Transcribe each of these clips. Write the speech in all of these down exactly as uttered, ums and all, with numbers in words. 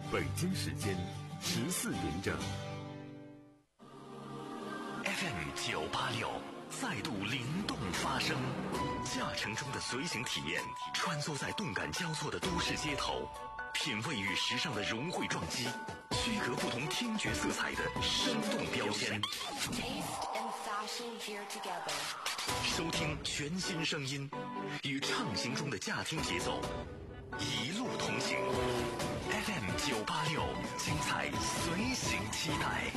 北京时间十四点整。 F M 九八六再度灵动发声，驾乘中的随行体验，穿梭在动感交错的都市街头，品味与时尚的融汇撞击，区隔不同听觉色彩的生动标签。收听全新声音，与畅行中的驾听节奏，一路同行。F M 九八六，精彩随行期待。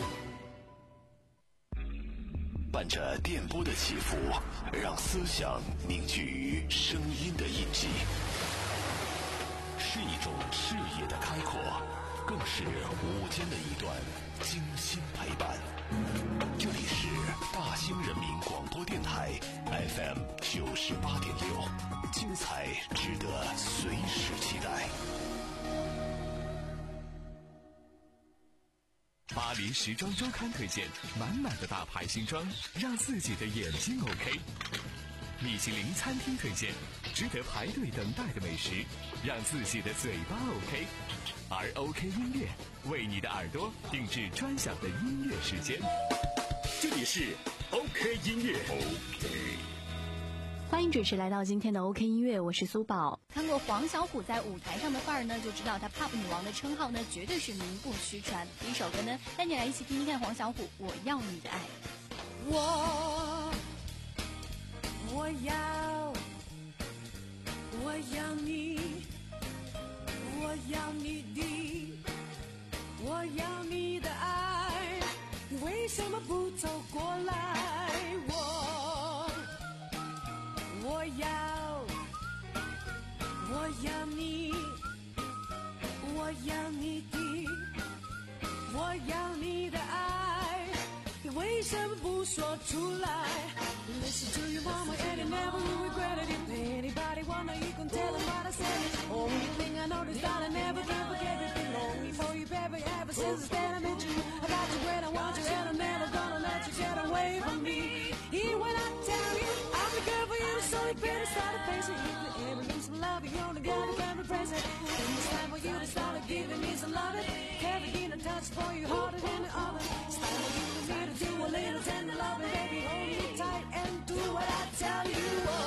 伴着电波的起伏，让思想凝聚于声音的印记，是一种视野的开阔，更是午间的一段精心陪伴。这里是大兴人民广播电台 F M 九十八点六，精彩值得随时期待。 巴黎时装周刊推荐满满的大牌新装，让自己的眼睛 OK。米其林餐厅推荐值得排队等待的美食，让自己的嘴巴 OK。而 OK 音乐为你的耳朵定制专享的音乐时间。这里是 OK 音乐 OK。 欢迎准时来到今天的 OK 音乐，我是苏宝。看过黄小琥在舞台上的范儿呢，就知道她 Pop 女王的称号呢，绝对是名不虚传。第一首歌呢，带你来一起听听看黄小琥《我要你的爱》。 我我要我要你，我要你的，我要你的爱，你为什么不走过来？我我要我要你，我要你的，我要你的爱，你为什么不说出来？ Listen to your mama and you never will regret it. If anybody wanna, you can tell them what I said. Only thing I know is that I never can forget it. Been lonely for you, baby, ever since the day I met you. I got you when I want you, and I'm never gonna let you get away from me. Even when I tell you I'll be good for you, so you better start to face it. If you ever lose some love, you only gotta get repress it. Then it's time for you to start giving me some love. Can't begin to touch for you harder than the others. It's time for you to me to do a little tender loving, baby. Hold me tight and do what I tell you.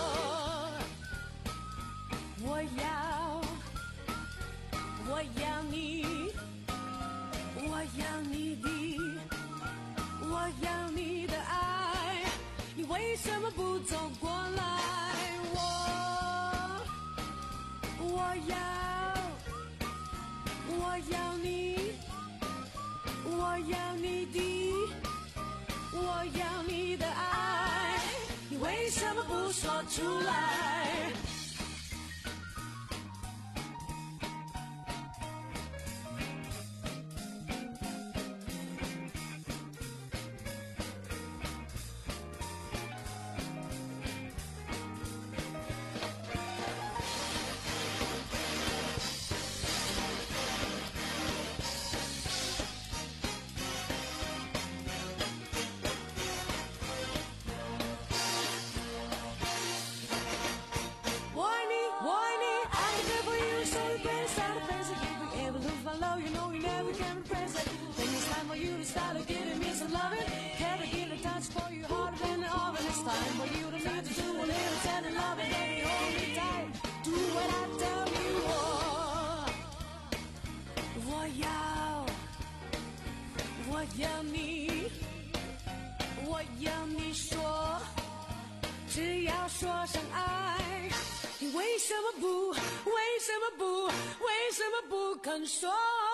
Oh, 我要我要你，我要你的，我要你的爱，你为什么不走过来？我我要我要你，我要你的，我要你的爱，你为什么不说出来？Time for you to me to do a little tender loving, baby, hold me tight, do what I tell you. Oh, 我要我要你，我要你说，只要说声爱，你为什么不为什么不为什么不肯说？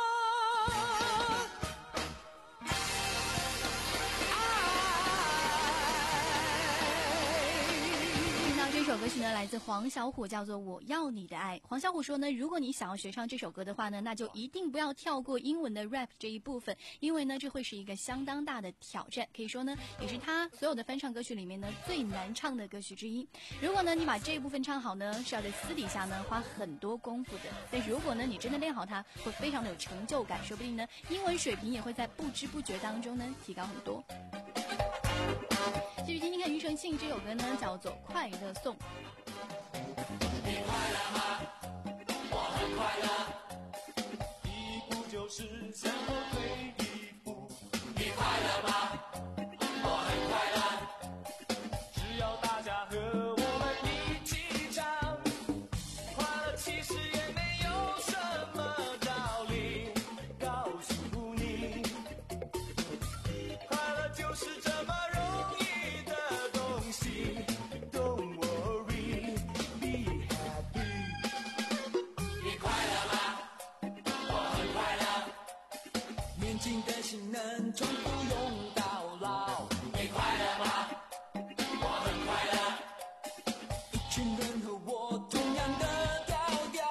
这首歌曲呢来自黄小琥，叫做《我要你的爱》。黄小琥说呢，如果你想要学唱这首歌的话呢，那就一定不要跳过英文的 rap 这一部分，因为呢这会是一个相当大的挑战，可以说呢也是他所有的翻唱歌曲里面呢最难唱的歌曲之一。如果呢你把这一部分唱好呢，是要在私底下呢花很多功夫的，但如果呢你真的练好它，会非常的有成就感，说不定呢英文水平也会在不知不觉当中呢提高很多。继续听听看庾澄庆这首歌呢，叫做《快乐颂》。 你快乐吗？我很快乐。一步就就是向后退一步。你快乐吗？我很快乐。只要大家和我们一起唱，快乐其实也没有什么道理。告诉你，快乐就是这么容易的东西。Don't worry, be happy。你快乐吗？我很快乐。年轻的心能从不用到老。你快乐吗？我很快乐。一群人和我同样的调调。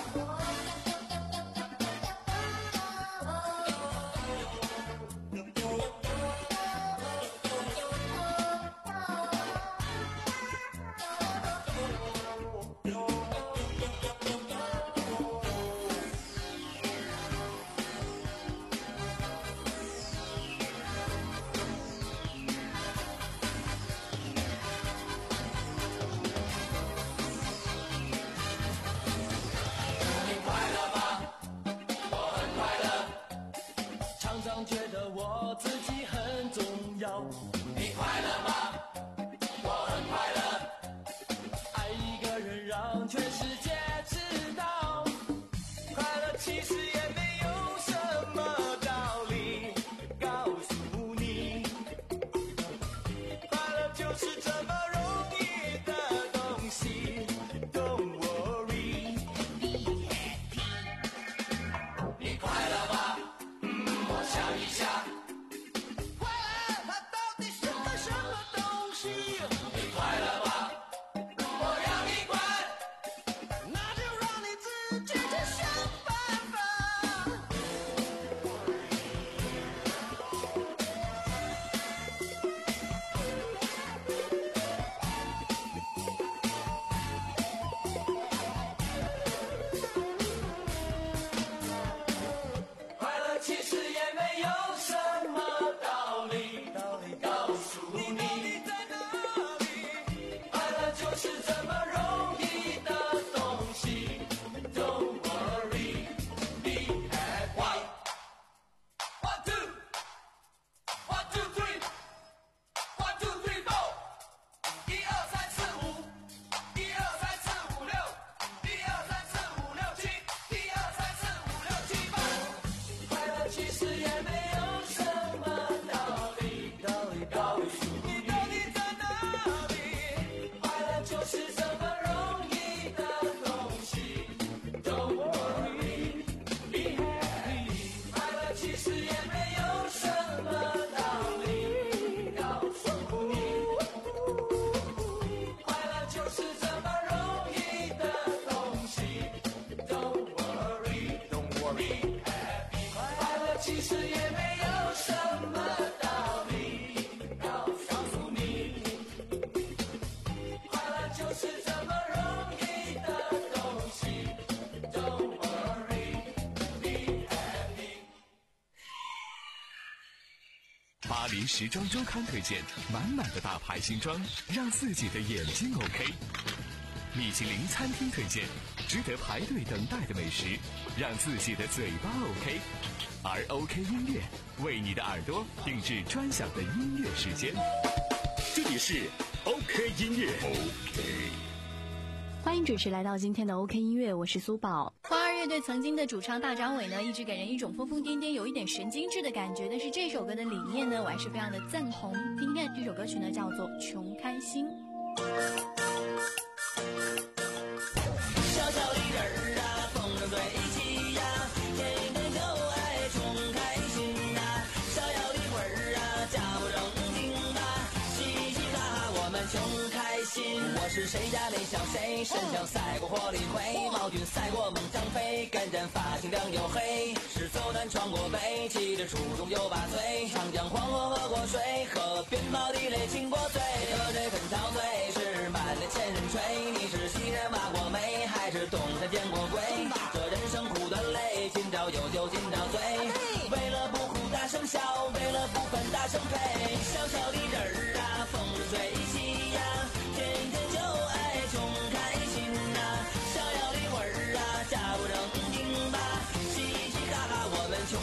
常常觉得我自己很重要。你快乐吗？我很快乐。爱一个人让全世界知道，快乐其实也没有什么道理。告诉你，快乐就是这么容易的东西。Don't worry, be happy。你快乐吗？我想一想，快乐它到底是个什么东西？你快乐吗？我让你管，那就让你自己去想办法。快乐其实也没有什么道理，道理告诉你，你到底在哪里？快乐就是这么容易的东西。Don't worry, be happy. One two, one two three, one two three four. 一二三四五，一二三四五六，一二三四五六七，一二三四五六七八。快乐其实也没有什么道理，道理告诉你，你到底在哪里？快乐就是这么容易的东西。Don't worry, be happy。快乐其实也没有什么道理，告诉你，快乐就是这么容易的东西。Don't worry, don't worry, happy。快乐其实也没有什么道理，告诉你，快乐就是这么容易的东西。Don't worry, be happy。 巴黎时装周刊推荐满满的大牌新装，让自己的眼睛 OK。米其林餐厅推荐值得排队等待的美食，让自己的嘴巴 OK。而 OK 音乐为你的耳朵定制专享的音乐时间。 这里是 OK 音乐 OK。 欢迎准时来到今天的 OK 音乐，我是苏宝。花儿乐队曾经的主唱大张伟呢，一直给人一种疯疯癫癫、有一点神经质的感觉。但是这首歌的理念呢，我还是非常的赞同。听听看，这首歌曲呢叫做《穷开心》。 小小的人儿啊，风筝对齐呀，天天就爱穷开心呐。逍遥的魂儿啊，假不正经吧，嘻嘻哈哈我们穷开心。我是谁家那小谁，身强赛过火力灰，毛俊赛过猛张飞，跟人发型亮又黑，是走南闯过北，骑着初中就把嘴，长江黄河喝过水，河边毛地雷亲过嘴，喝这盆陶醉是满脸千人吹，你是西山挖过煤，还是东山见过鬼？这人生苦短累，今朝有酒今朝醉，为了不哭大声笑，为了不烦大声呸，小小的人儿啊，风生水起呀，天天就爱穷开心呐，逍遥的魂儿啊，假不正经吧，嘻嘻哈哈我们穷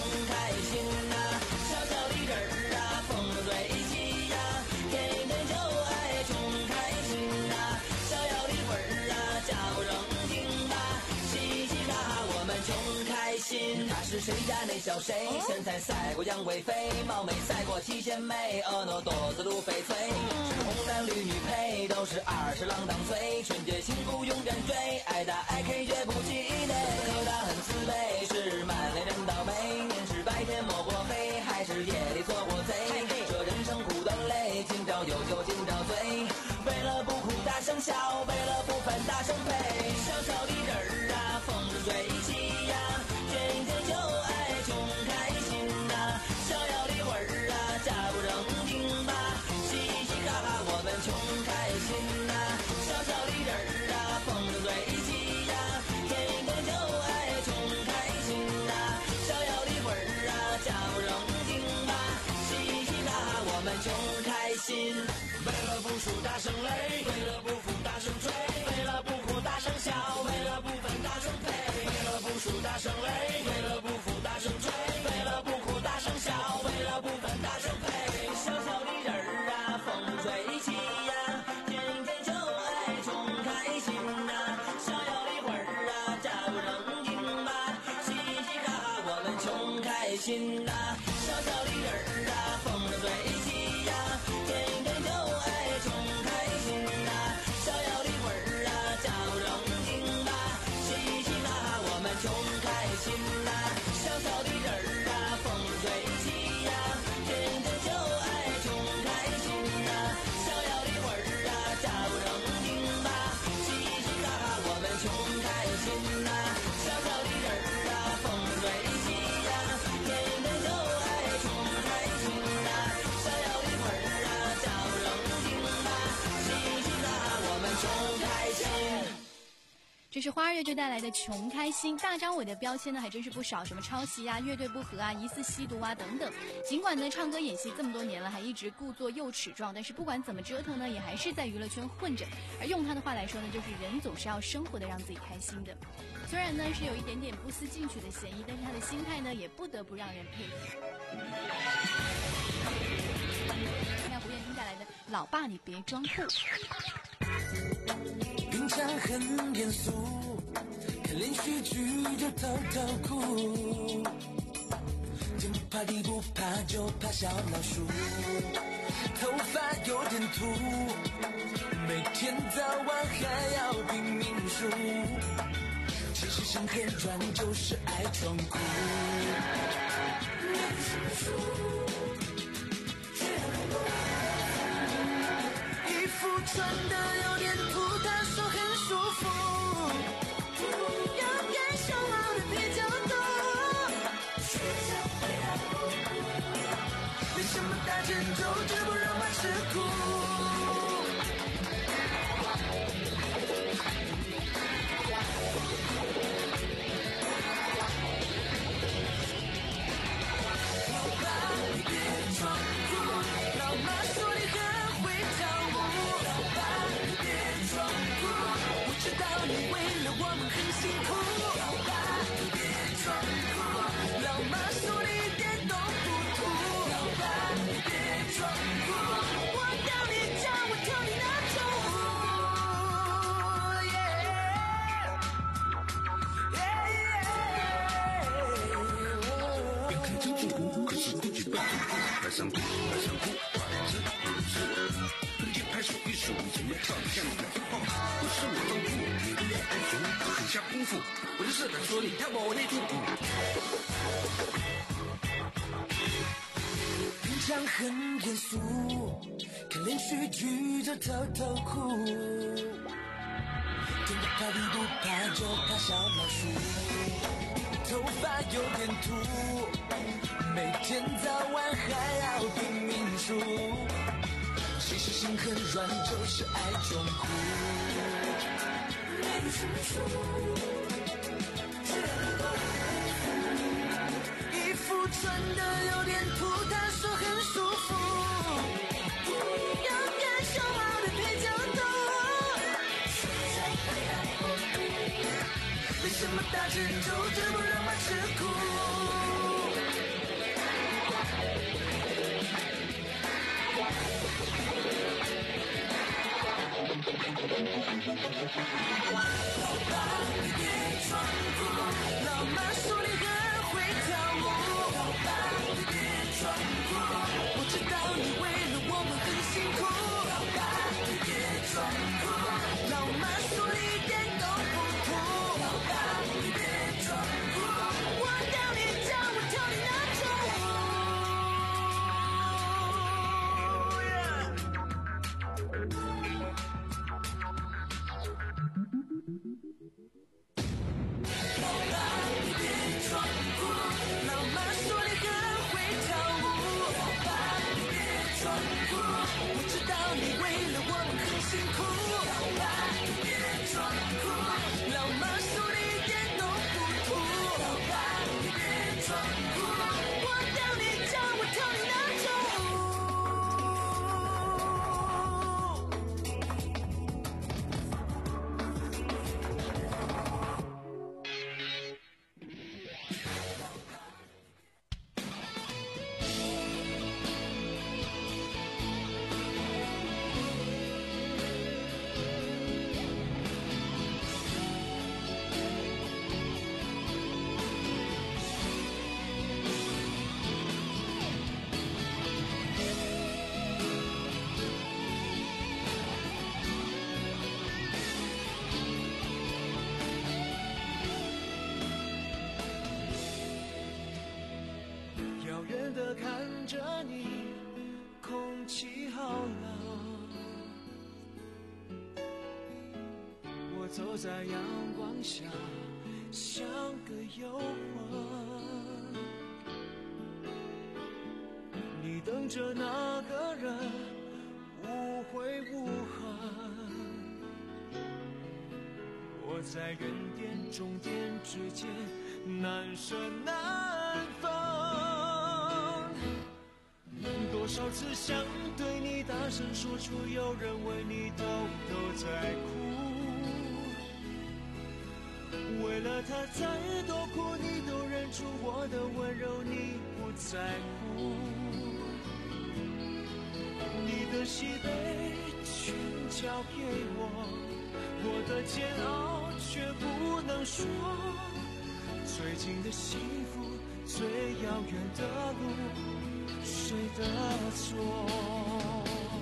心。他是谁家那小谁，身材赛过杨贵妃，貌美赛过七仙妹，婀娜多姿如翡翠。是红男绿女配，都是二十郎当岁，纯洁幸福永远追，爱打爱 K 绝不气馁。可他很慈悲，是满脸人倒霉，年是白天摸过黑，还是夜里做过贼。这人生苦短累，今朝有酒今朝醉，为了不哭大声笑，为了不烦大声呸。小小的人儿啊，风生水起呀，见一见就爱穷开心呐。逍遥的味儿啊，假不正经吧，嘻嘻哈哈我们穷开心呐。小小的人儿啊，风生水起呀，见一见就爱穷开心呐。逍遥的味儿啊，假不正经吧，嘻嘻哈哈我们穷开心。为了不输大声擂，为了不服大声吹，为了不哭大声笑，为了不分大声呸。为了不输大声擂，为了不服大声吹，为了不哭大声笑，为了不分大声呸。小小的人儿啊，风吹起呀，见一见就爱穷开心呐。逍遥的味儿啊，假不正经吧，嘻嘻哈哈我们穷开心呐。小小的人儿啊，风生水起呀，见一见就爱穷开心呐。逍遥的味儿啊，假不正经吧，嘻嘻哈哈我们穷开心呐。小小的人儿啊，风生水起呀，见一见就爱穷开心呐。逍遥的味儿啊，假不正经吧，嘻嘻哈哈我们穷开心呐。小小的人儿啊，风生水起呀，见一见就爱穷开心呐。逍遥的味儿啊，假不正经吧，嘻嘻哈哈我们穷开心。 这是花儿乐队带来的《穷开心》。大张伟的标签呢还真是不少，什么抄袭啊、乐队不和啊、疑似吸毒啊等等。尽管呢唱歌演戏这么多年了，还一直故作幼齿状，但是不管怎么折腾呢，也还是在娱乐圈混着。而用他的话来说呢，就是人总是要生活的让自己开心的。虽然呢是有一点点不思进取的嫌疑，但是他的心态呢也不得不让人佩服。看胡彦斌带来的《老爸你别装酷》。 平常很严肃，看连续剧就偷偷哭，天不怕地不怕就怕小老鼠，头发有点秃，每天早晚还要拼命数，其实心很软就是爱装酷，认输输衣服穿的有点土，他说很舒服，要感受好的比较多，没什么大成就，只不让他吃苦，老爸你别装酷，老妈说你很会跳舞，老爸你别装酷，我知道你为了我们很辛苦，老爸你别装酷，老妈说你一点都不土，老爸你别装酷，我要你教我跳你那种舞， 别看这种舞，可是不举办总部，还想哭，还想哭，百分之五十。跟节拍数一数，怎么跳得像个乒乓？不是我装酷，你的脸爱熊，很下功夫，我就是敢说你跳过我那支舞。 平常很严肃，看连续剧就偷偷哭，天不怕地不怕就怕小老鼠，头发有点秃，每天早晚还要拼命数，其实心很软就是爱装酷，认输输衣服穿的有点土，他说很舒服，要感受好的比较多，没什么大成就，只不让他吃苦，老爸你别装酷，老妈说你很远地看着你，空气好冷。我走在阳光下，像个游魂。你等着那个人，无悔无恨。我在原点终点之间，难舍难分。多少次想对你大声说出，有人为你偷偷在哭。为了他再多苦，你都忍住我的温柔，你不在乎。你的喜悲全交给我，我的煎熬却不能说。最近的幸福，最遥远的路，谁的错？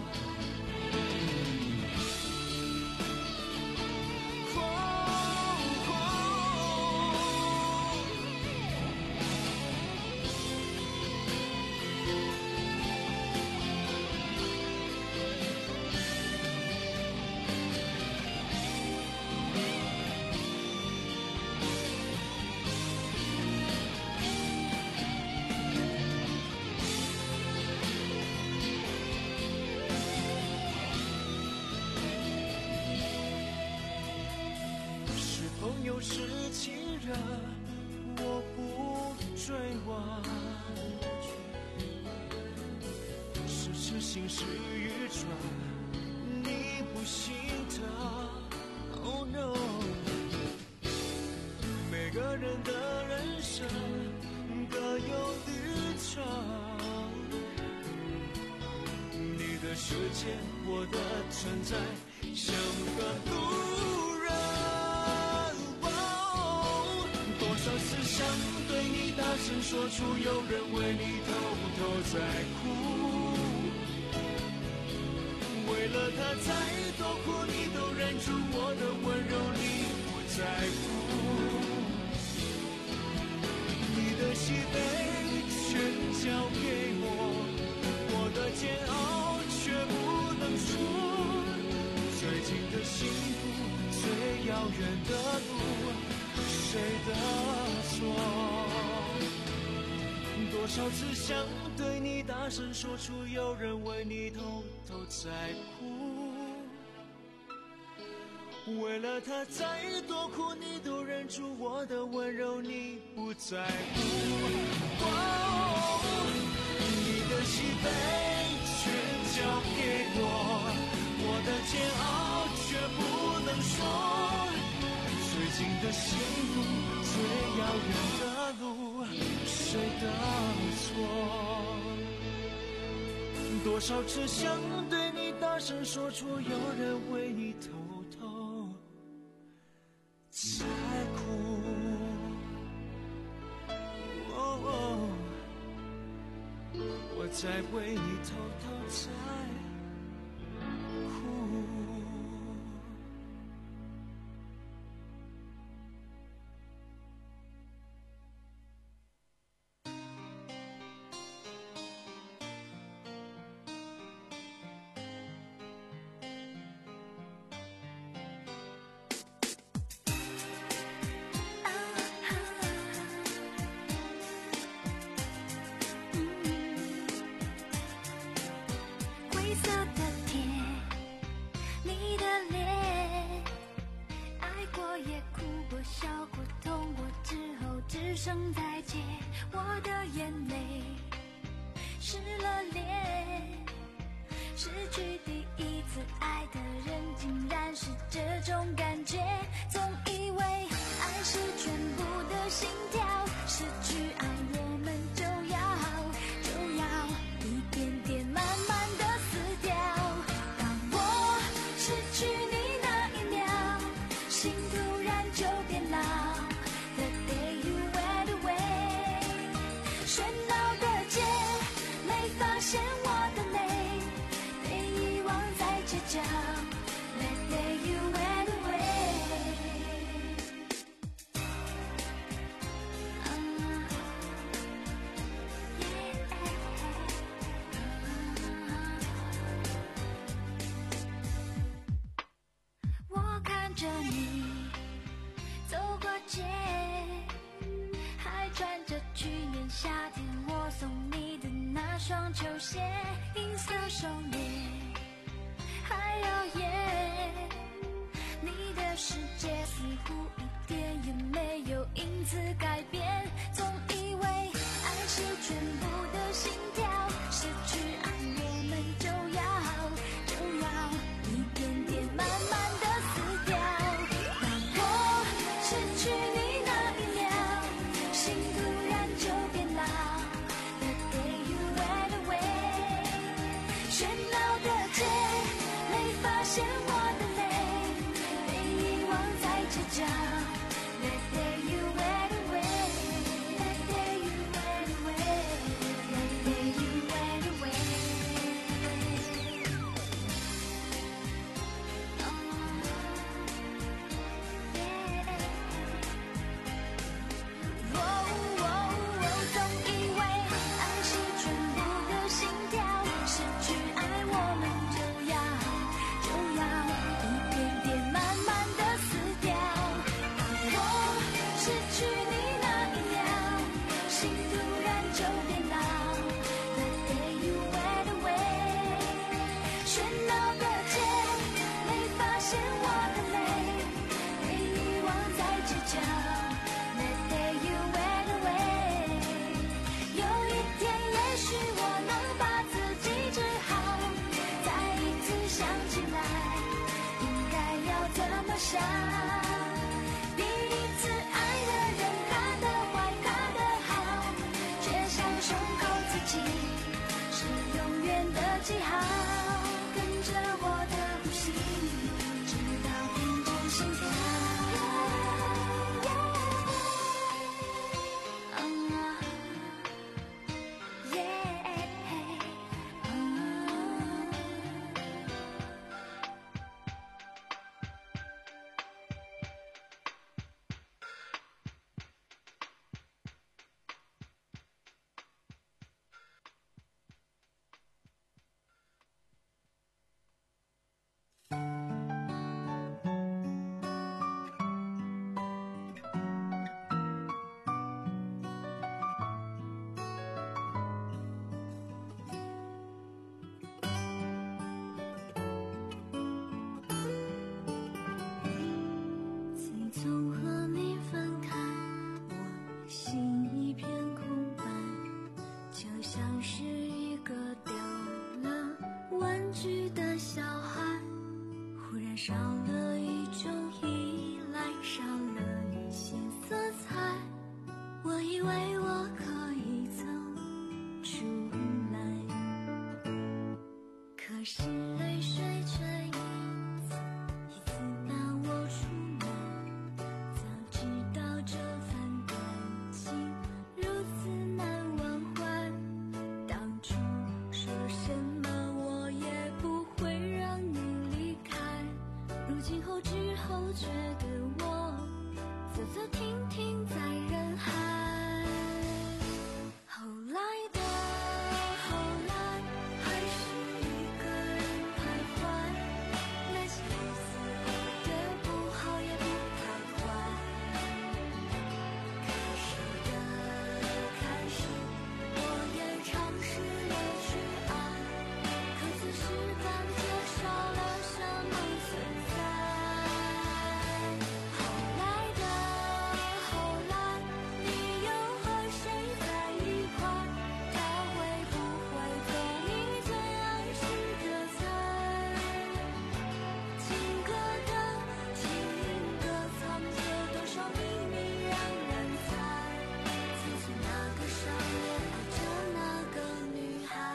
是情人，我不追问。是痴心是愚蠢，你不心疼。Oh no， 每个人的人生各有旅程。你的世界，我的存在，像个路人。多少次想对你大声说出，有人为你偷偷在哭。为了他再多苦，你都忍住我的温柔，你不在乎。你的喜悲全交给我，我的煎熬却不能说。最近的幸福，最遥远的路，谁的错？多少次想对你大声说出，有人为你偷偷在哭。为了他再多苦，你都忍住我的温柔，你不在乎。哦，你的喜悲全交给我，我的煎熬却不能说。最近的幸福，最遥远的路，谁的错？多少次想对你大声说出，有人为你偷偷在哭。哦哦，我在为你偷偷在哭。 灰色的天，你的脸，爱过也哭过，笑过，痛过之后只剩再见。我的眼泪湿了脸，失去第一次爱的人竟然是这种感觉。总以为爱是全部的心跳，失去爱我们就要就要一点点慢慢的死掉。当我失去你那一秒，心突然就变老。The day you went away， 喧闹的街没发现我的泪，被遗忘在街角。That day you went away， uh, yeah。 双球鞋，银色手链，还有夜，你的世界似乎一点也没有因此改变，总以为爱是全部的心跳，失去爱我们就要就要一点点慢慢的死掉。当我失去你那一秒，心突然就变老。The day you went away， 喧闹的街，没发现我的泪，被遗忘在街角。That day you went away， That day you went away， That day you went away。哦耶。哦哦哦，总以为爱是全部的心跳，失去爱我们就要就要一点点慢慢的死掉。当我失去你那一秒，心突然就变老。The day you went away， 喧闹的街，没发现我的泪，被遗忘在街角。That day you went away， 有一天也许我能把自己治好，再一次想起来应该要怎么想。第一次爱的人看得坏看得好，却像胸口自己是永远的记号，跟着我的呼吸，直到停止心跳。自从和你分开，我心一片空白，就像是一个丢了玩具的小孩，忽然少了一种依赖，少了一些色彩。我以为我可以走出来，可是泪水却一次一次把我出卖。早知道这份感情如此难忘怀，当初说什么我也不会让你离开。如今后知后觉的我，走走停停在人海。后来的后来，还是一个人徘徊，那些日子过得不好也不太坏。开始的开始，我也尝试了去爱，可此时感觉少了什么存在。后来的后来，你又和谁在一块？他会不会做你最爱吃的菜？情歌的情歌藏着多少秘密让人猜？猜测那个少年爱着那个女孩。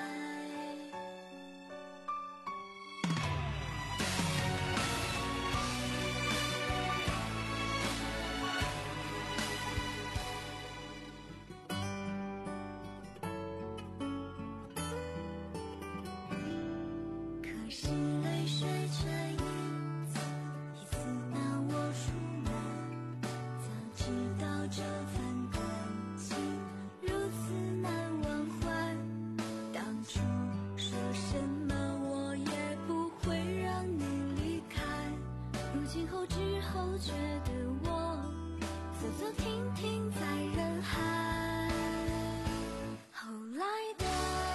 可是泪水却一次一次把我出卖。早知道这份感情如此难忘怀，当初说什么我也不会让你离开。如今后知后觉的我，走走停停在人海。后来的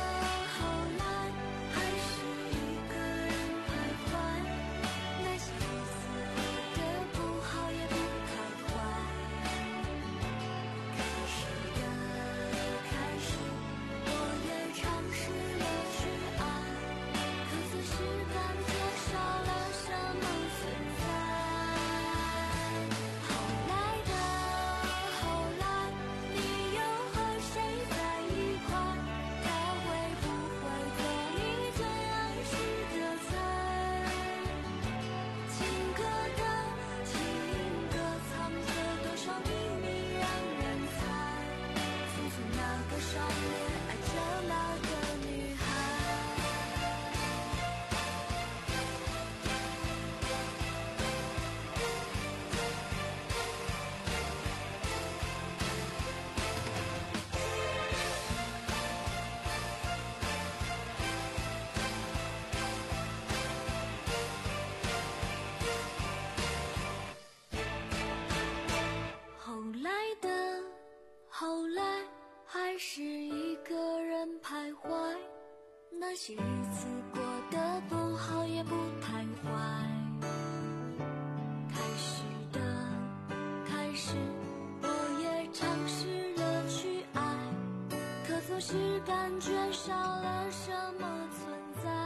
来还是一个人徘徊，那些日子过得不好也不太坏。开始的开始，我也尝试了去爱，可总是感觉少了什么存在。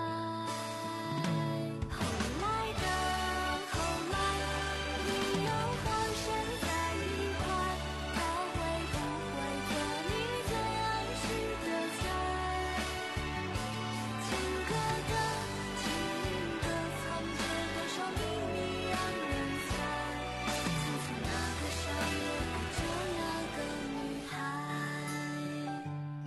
后来的后来，你又和谁在一块？他会不会做你最爱吃的菜？情歌的情歌，藏着多少秘密让人猜？自从那个少年爱着那个女孩。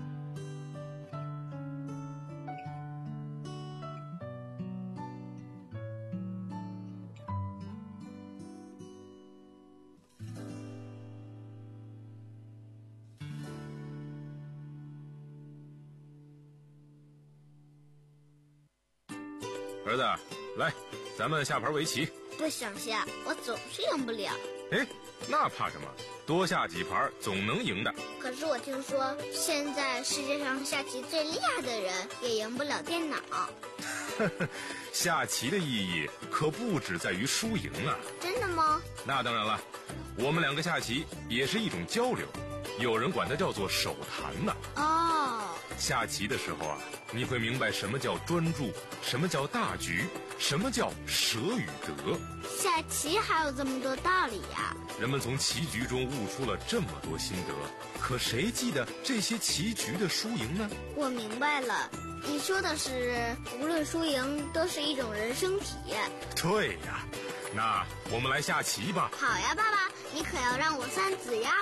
儿子，来，咱们下盘围棋。 不想下，我总是赢不了。 哎，那怕什么？多下几盘总能赢的。 可是我听说，现在世界上下棋最厉害的人也赢不了电脑。 下棋的意义可不只在于输赢啊。 真的吗？ 那当然了，我们两个下棋也是一种交流，有人管它叫做手谈呢。 哦， 下棋的时候啊，你会明白什么叫专注，什么叫大局，什么叫舍与得。 下棋还有这么多道理呀！ 人们从棋局中悟出了这么多心得，可谁记得这些棋局的输赢呢？ 我明白了，你说的是无论输赢都是一种人生体验。 对呀，那我们来下棋吧。 好呀，爸爸，你可要让我三子呀。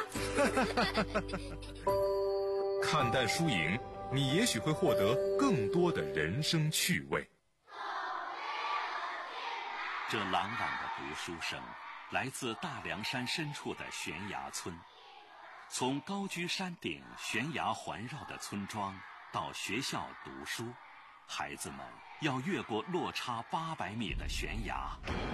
看淡输赢，你也许会获得更多的人生趣味。 这朗朗的读书声来自大凉山深处的悬崖村。从高居山顶悬崖环绕的村庄到学校读书，孩子们要越过落差八百米的悬崖，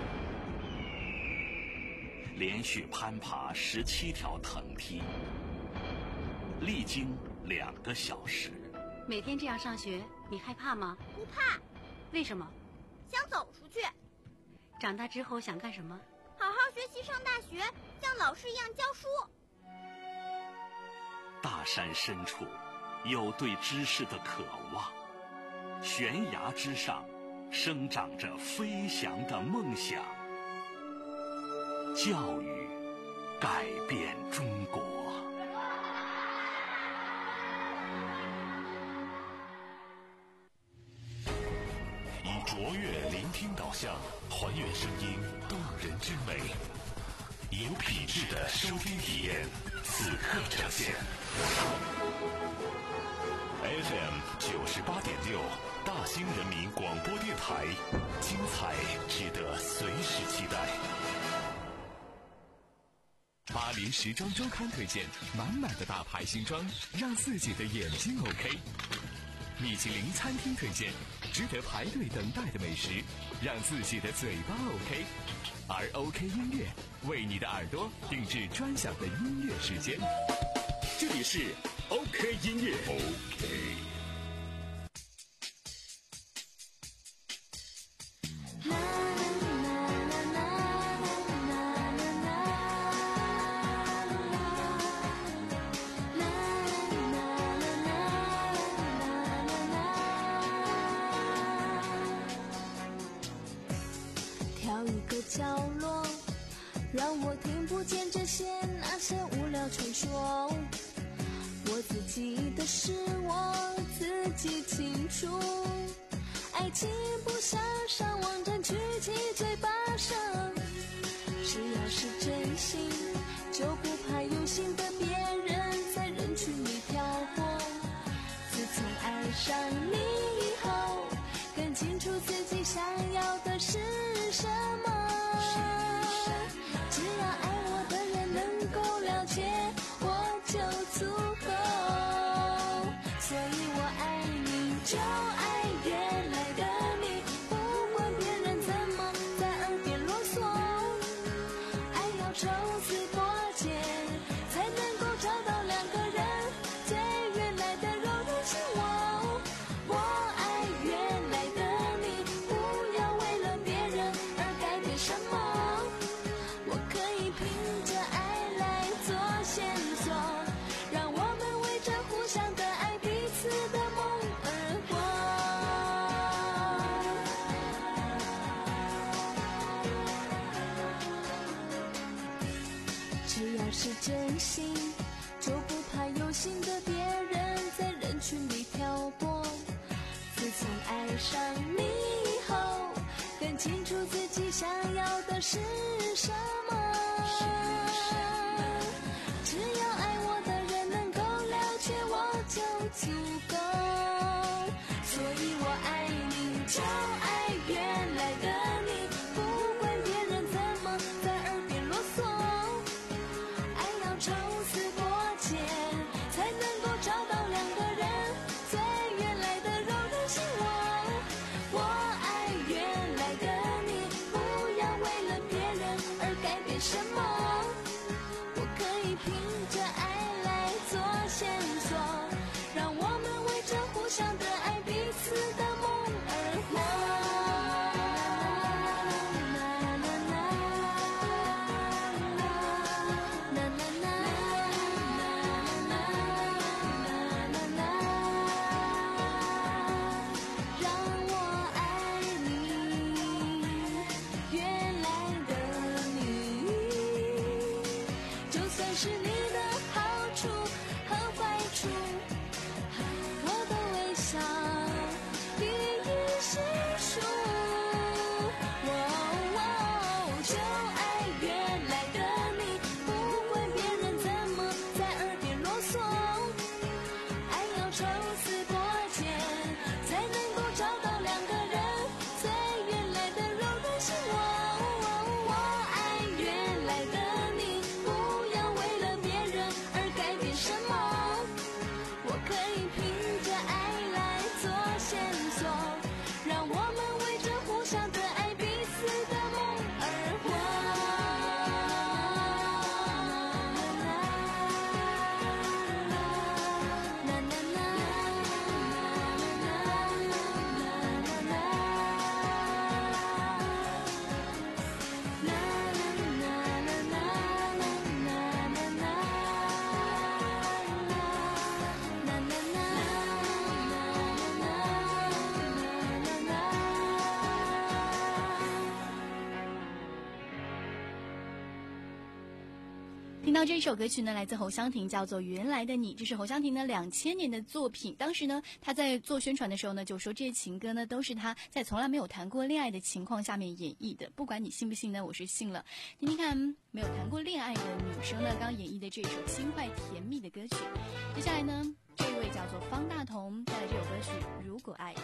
连续攀爬十七条藤梯，历经两个小时。 每天这样上学，你害怕吗？ 不怕。 为什么？ 想走出去。 长大之后想干什么？ 好好学习，上大学，像老师一样教书。 大山深处有对知识的渴望，悬崖之上生长着飞翔的梦想。教育改变中国。以卓越聆听导向，还原声音动人之美，有品质的收听体验，此刻呈现。F M 九十八点六，大兴人民广播电台，精彩值得随时期待。 巴黎时装周刊推荐满满的大牌新装，让自己的眼睛 OK。米其林餐厅推荐值得排队等待的美食，让自己的嘴巴 OK。而 OK 音乐为你的耳朵定制专享的音乐时间。这里是 OK 音乐 OK。 挑一个角落，让我听不见这些那些无聊传说。我自己的事我自己清楚，爱情不像上网站举起嘴巴上，只要是真心就不怕有心的别人在人群里飘过。自从爱上你以后，更清楚自己想要的是什么。只要爱我的人能够了解我就足够，所以我爱你就爱原来的你，不管别人怎么在耳边啰嗦，爱要抽丝剥茧才能够找到两个人是真心，就不怕有心的别人在人群里挑拨。自从爱上你以后，更清楚自己想要的是什么。只要爱我的人能够了解我就足够，所以我爱你，就爱原来的你，不管别人怎么在耳边啰嗦，爱要抽丝剥茧，才能够找到两个人最原来的柔韧心窝。我爱原来的你，不要为了别人而改变什么，我可以凭着爱来做线索，让我们为着互相的爱彼此的梦而活。让我爱你，原来的你，就算是你的好处和坏处，我都微笑一一细数。哦哦，就爱原来的你，不管别人怎么在耳边啰嗦，爱要抽丝剥茧，才能够找到两个人最原来的柔韧心窝。我爱原来的你，不要为了别人而改变什么，我可以凭着爱来做线索，让我们为着互相的爱彼此的梦而活。 听到这首歌曲呢，来自侯湘婷，叫做《原来的你》。这是侯湘婷呢两千年的作品。当时呢，她在做宣传的时候呢，就说这些情歌呢都是她在从来没有谈过恋爱的情况下面演绎的。不管你信不信呢，我是信了。听听看，没有谈过恋爱的女生呢，刚演绎的这首轻快甜蜜的歌曲。接下来呢，这一位叫做方大同带来这首歌曲《如果爱》。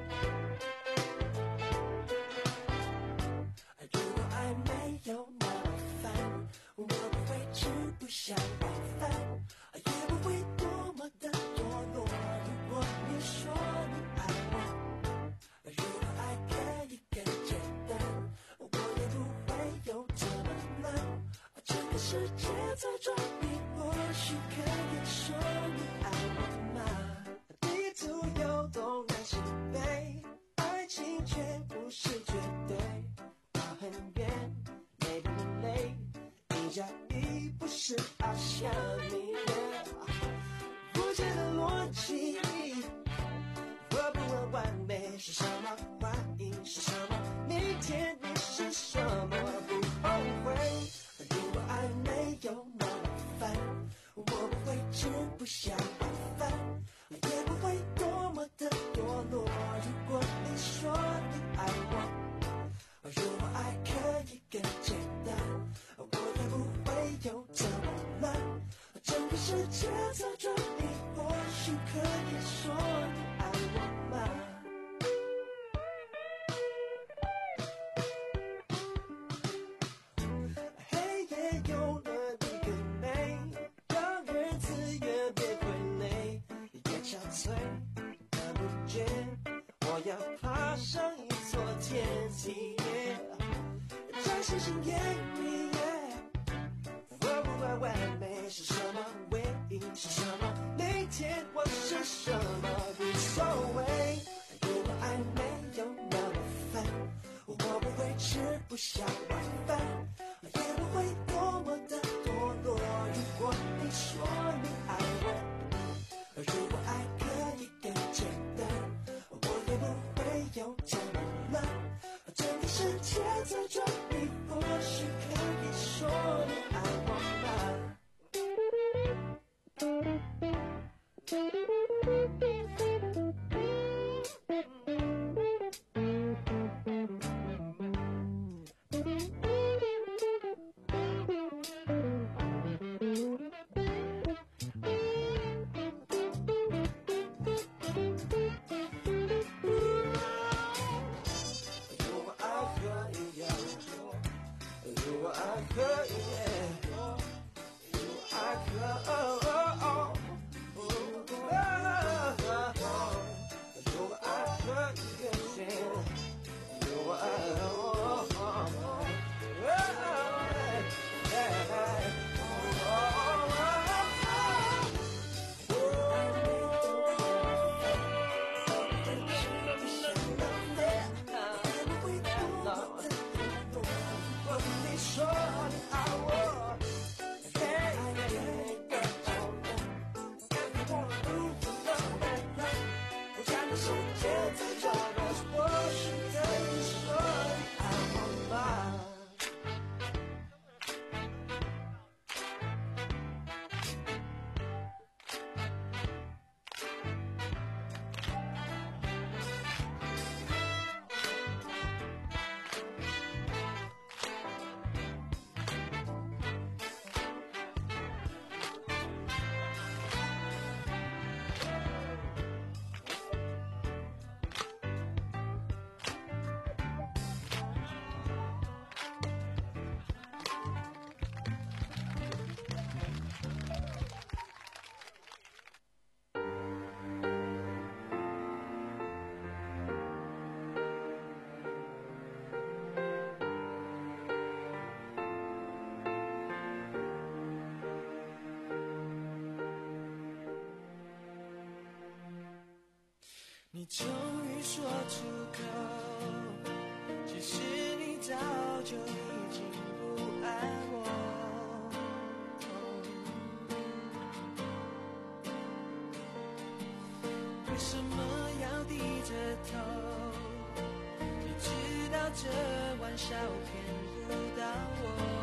如果爱没有那么烦，我不会吃不下晚饭，也不会多么的堕落。如果你说你爱我，如果爱可以更简单，我也不会有这么难。整个世界在转你，或许可以说你爱我吗？地图有东南西北，爱情却不是绝对。很远，累不累？一加一不是二想你。不见的逻辑，我不问完美是什么，欢迎是什么，明天你是什么，不后悔。如果爱没有那么烦，我不会吃不下晚饭，也不会多么的堕落。如果你说你爱我，如果爱可以更简单，我也不会有这么乱。整个世界在转你，或许可以说你爱我吗？黑夜有了你更美，让日子也别会累，也憔悴看不见，我要爬上一座天梯。让星星演你，我不管完美是什么，唯一是什么，明天我是什么，无所谓。如果爱没有那么烦，我不会吃不下晚饭，也不会多么的堕落。如果你说你爱我，如果爱可以更简单，我也不会有这么乱。整个世界在转你，或许可以说你爱我吗？ 你终于说出口，其实你早就已经不爱我。为什么要低着头？你知道这玩笑骗不到我。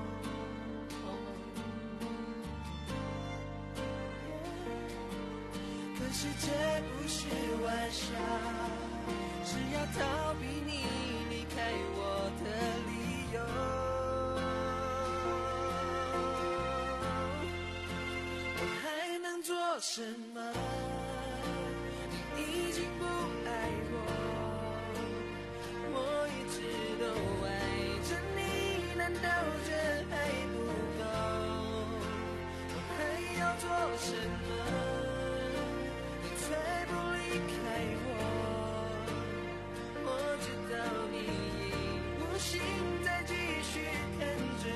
可是这不是玩笑，是要逃避你离开我的理由。我还能做什么？你已经不爱我，我一直都爱着你，难道这还不够？我还要做什么？再不离开我，我知道你已无心再继续看着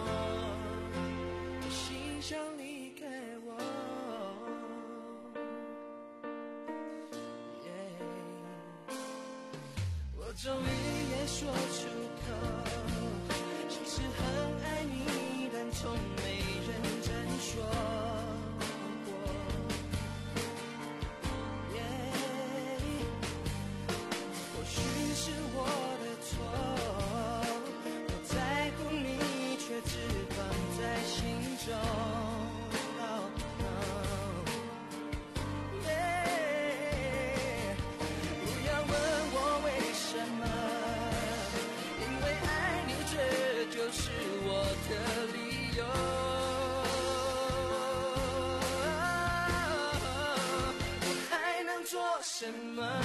我，你心想离开我。Yeah. 我终于也说出口，其实很爱你，但从没认真说。是我的错，我在乎你，却只放在心中。Oh, oh. Yeah. 不要问我为什么，因为爱你，这就是我的理由。我还能做什么？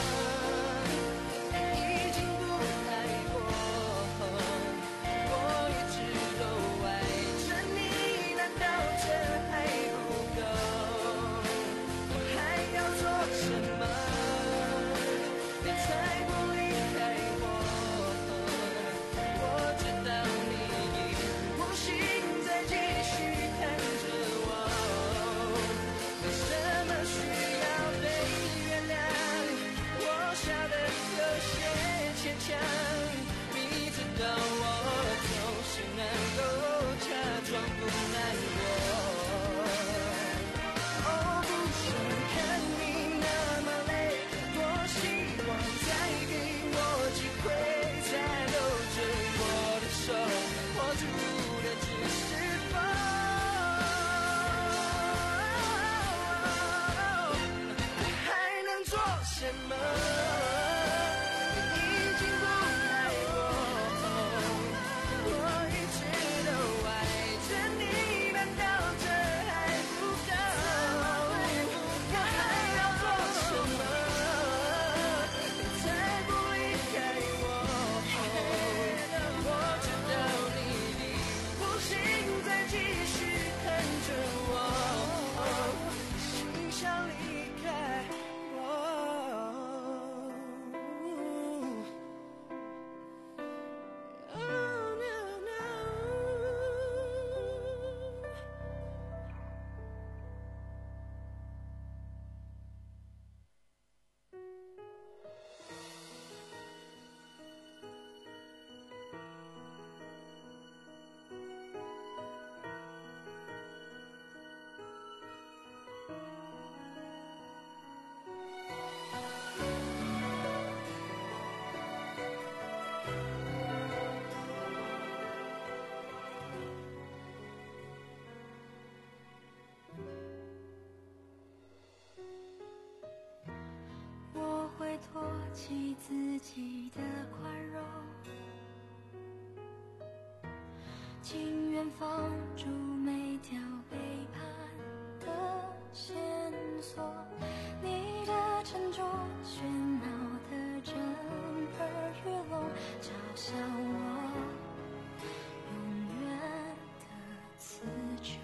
我想起自己的宽容，请远方筑每条背叛的线索，你的沉着喧闹的震耳欲聋，嘲笑我永远的词穷。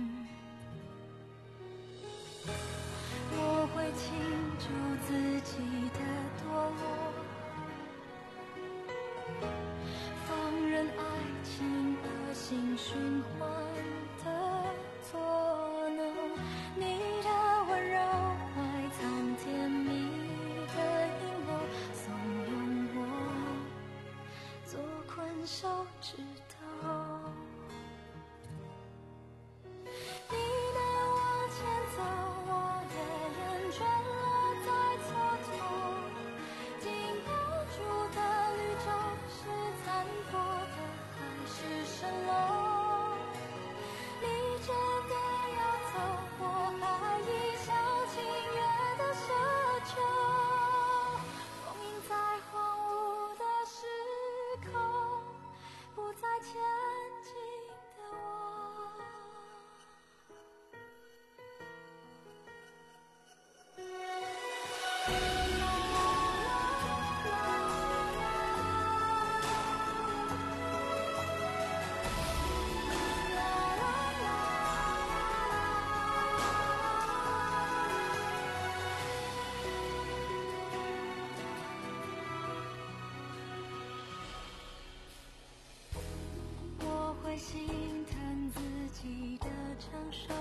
我会庆祝自己的堕落，放任爱情恶性循环的作弄，你的温柔埋藏甜蜜的阴谋，怂恿我做困兽之斗。你能往前走，我也厌倦了再蹉跎，紧抱住的绿洲是残破的还是蜃楼？你真的要走，我还一厢情愿的奢求，封印在荒芜的时空，不再前进的我。我会心疼自己的承受，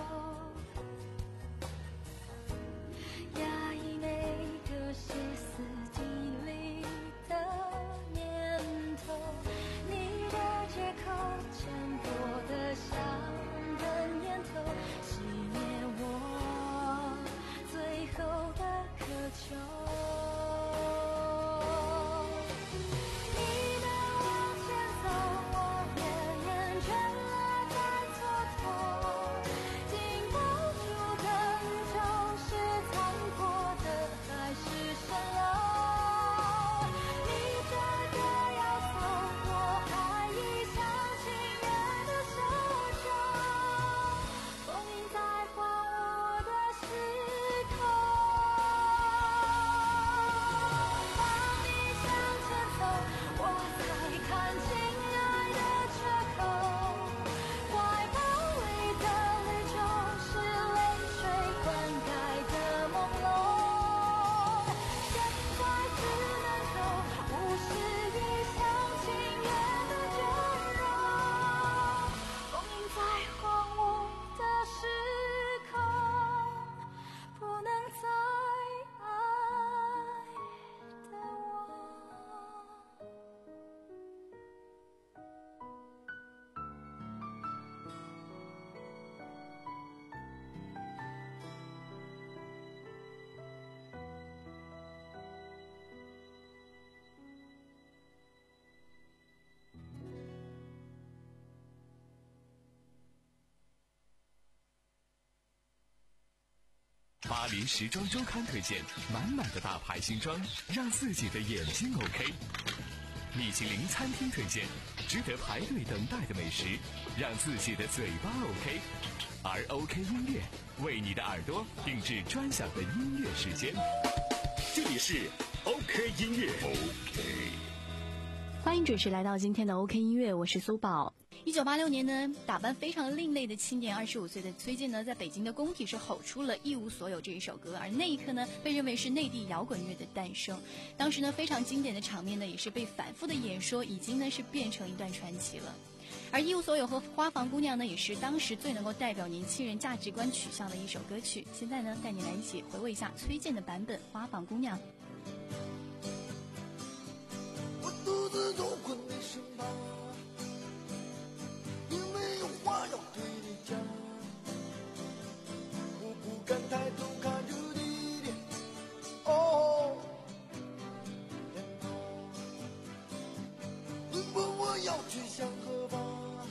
压抑每个歇斯底里的念头，你的借口浅薄的像根烟头，熄灭我最后的渴求。你能往前走，我也厌倦了再蹉跎，紧抱住的绿洲是残破的还是蜃楼？你真的要走，我还一厢情愿的奢求，封印在荒芜的时空。当你向前走，我才看清爱的缺口，怀抱里的绿洲是泪水灌溉的朦胧，现在只能够无视一厢情愿的倦容，封印在荒芜的时空，不能再爱的我。 巴黎时装周刊推荐满满的大牌新装，让自己的眼睛 OK。米其林餐厅推荐值得排队等待的美食，让自己的嘴巴 OK。而 OK 音乐为你的耳朵定制专享的音乐时间。这里是 OK 音乐 OK。 欢迎准时来到今天的 OK 音乐，我是苏宝。一九八六年呢，打扮非常另类的青年二十五岁的崔健呢，在北京的工体是吼出了一无所有这一首歌，而那一刻呢，被认为是内地摇滚乐的诞生。当时呢，非常经典的场面呢，也是被反复的演说，已经呢是变成一段传奇了。而一无所有和花房姑娘呢，也是当时最能够代表年轻人价值观取向的一首歌曲。现在呢，带你来一起回味一下崔健的版本《花房姑娘》。 我独自走过你身旁，也没有话要对你讲，我不敢抬头看着你的哦脸庞，你问我要去向何方，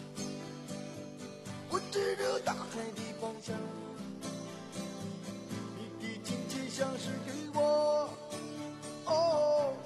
我指着大海的方向，你的亲切像是给我哦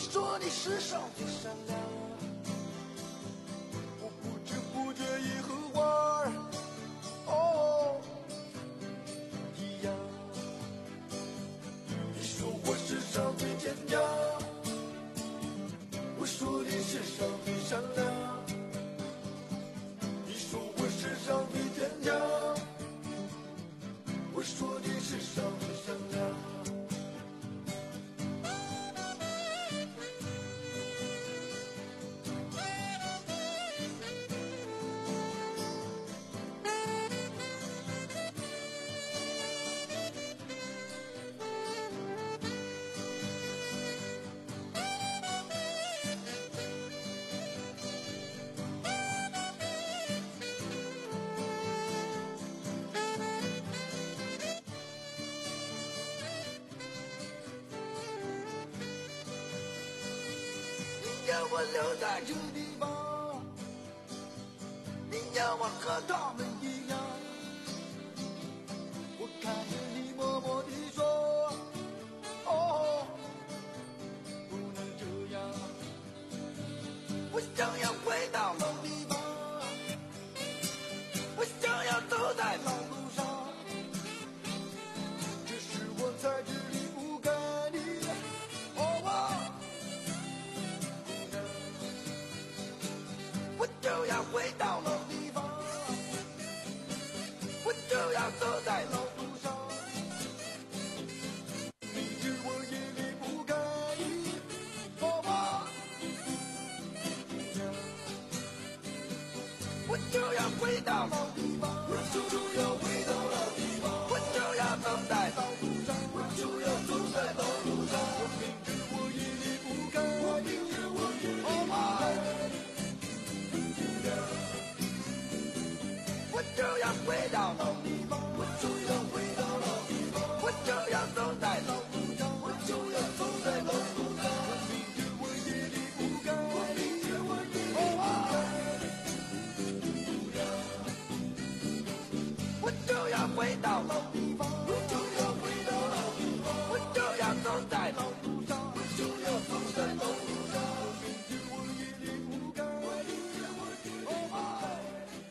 说你世上最善良，我不知不觉已和花儿哦一样。你说我世上最坚强，我说你世上最善良。你说我世上最坚强，我说你世上最善良。你让我留在这地方，你让我和他们一样。我看着你默默地说，哦，不能这样。我想要回到老地方，我想要走在老路上，这是我在这里不该的。哦啊我就要回到老地方，我就要走在老路上，明知我也离不开你，好吗？我就要回到老地方，我就要回到老地方，我就要走在老路上，我就要走在老路上，我明知我也离不开你，我明知我也离不开你。我就要回到老地方，我就要回到老地方，我就要走在老路上，我就要走在老路上，我明知我也离不开你，我明知我也离不开你，我就要回到老地方，我就要回到老地方，我就要走在老路上，我就要走在老路上，我明知我也离不开你，我明知我也离不开你。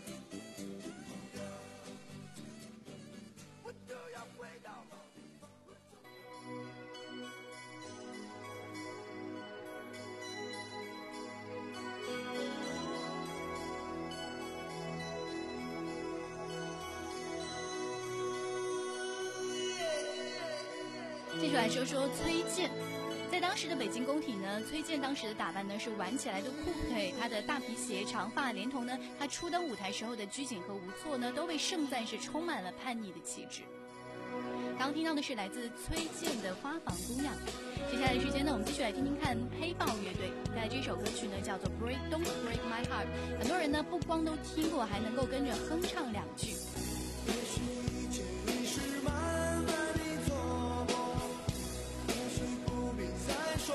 接着来说说崔健。在当时的北京工体呢，崔健当时的打扮呢是挽起来的裤腿，他的大皮鞋、长发，连同呢他初登舞台时候的拘谨和无措呢，都被盛赞是充满了叛逆的气质。刚听到的是来自崔健的《花房姑娘》。接下来的时间呢，我们继续来听听看黑豹乐队带来这首歌曲呢，叫做《Break Don't Break My Heart》。很多人呢不光都听过，还能够跟着哼唱两句。 也许一切已是慢慢的错过，也许不必再说。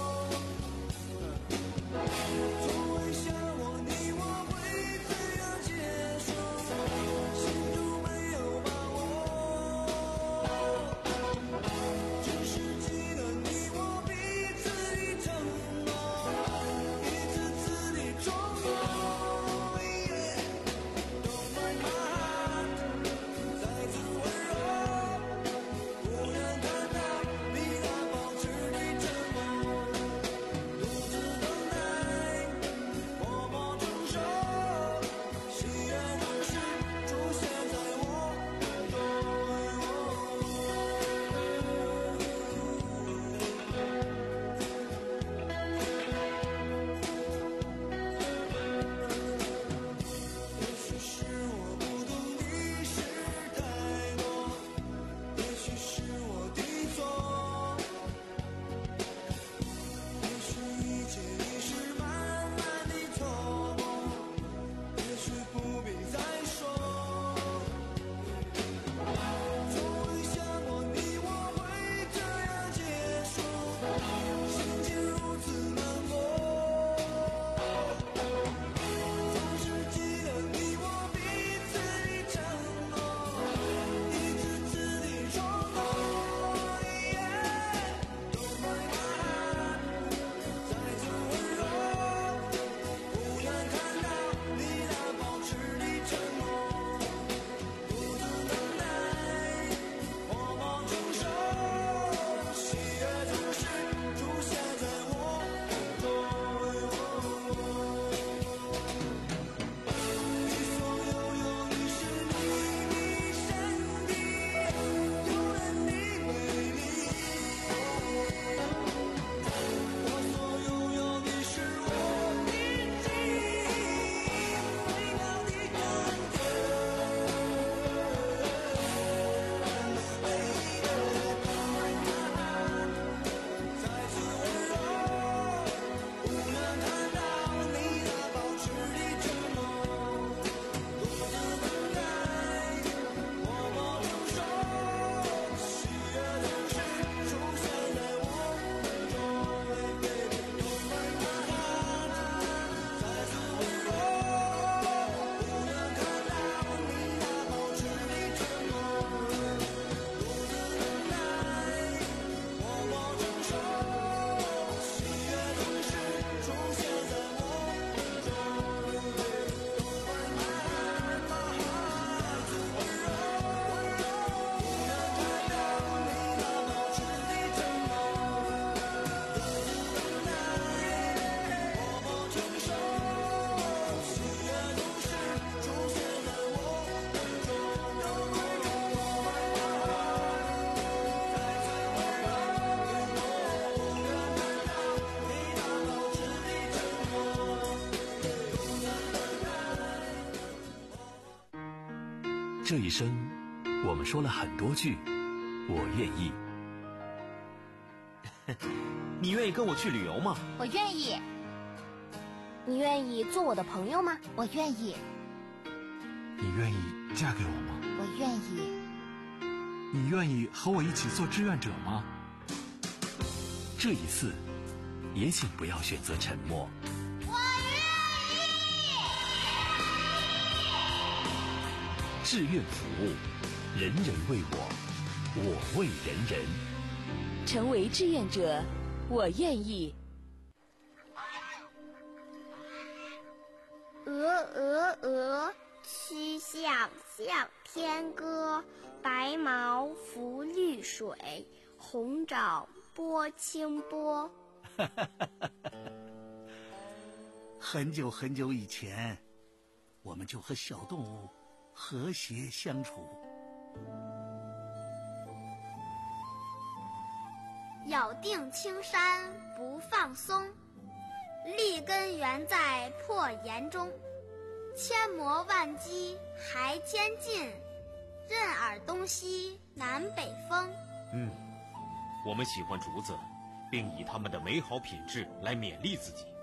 从未想过你我会这样结束，心中没有把握。只是记得你我彼此的承诺，一次次的冲动。Don't break my heart。 这一生，我们说了很多句我愿意。 你愿意跟我去旅游吗？ 我愿意。你愿意做我的朋友吗？我愿意。 你愿意嫁给我吗？ 我愿意。 你愿意和我一起做志愿者吗？ 这一次，也请不要选择沉默。 我愿意。 志愿服务，人人为我，我为人人。 成为志愿者，我愿意。 鹅鹅鹅，曲项向天歌。白毛浮绿水，红掌拨清波。 很久很久以前，我们就和小动物和谐相处。 咬定青山不放松，立根原在破岩中。千磨万击还坚劲，任尔东西南北风。 嗯，我们喜欢竹子，并以它们的美好品质来勉励自己。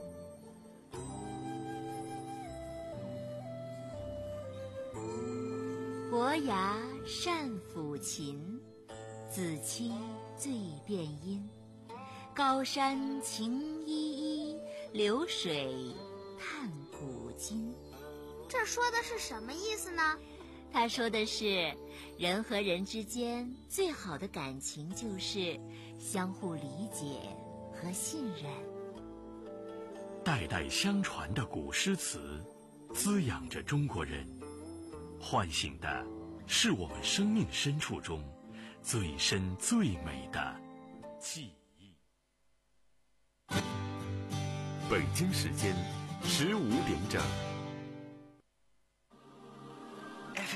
伯牙善抚琴，子期醉殿音。高山晴依依，流水叹古今。 这说的是什么意思呢？ 他说的是，人和人之间最好的感情就是相互理解和信任。 代代相传的古诗词，滋养着中国人，唤醒的是我们生命深处中最深最美的记忆。 北京时间十五点整。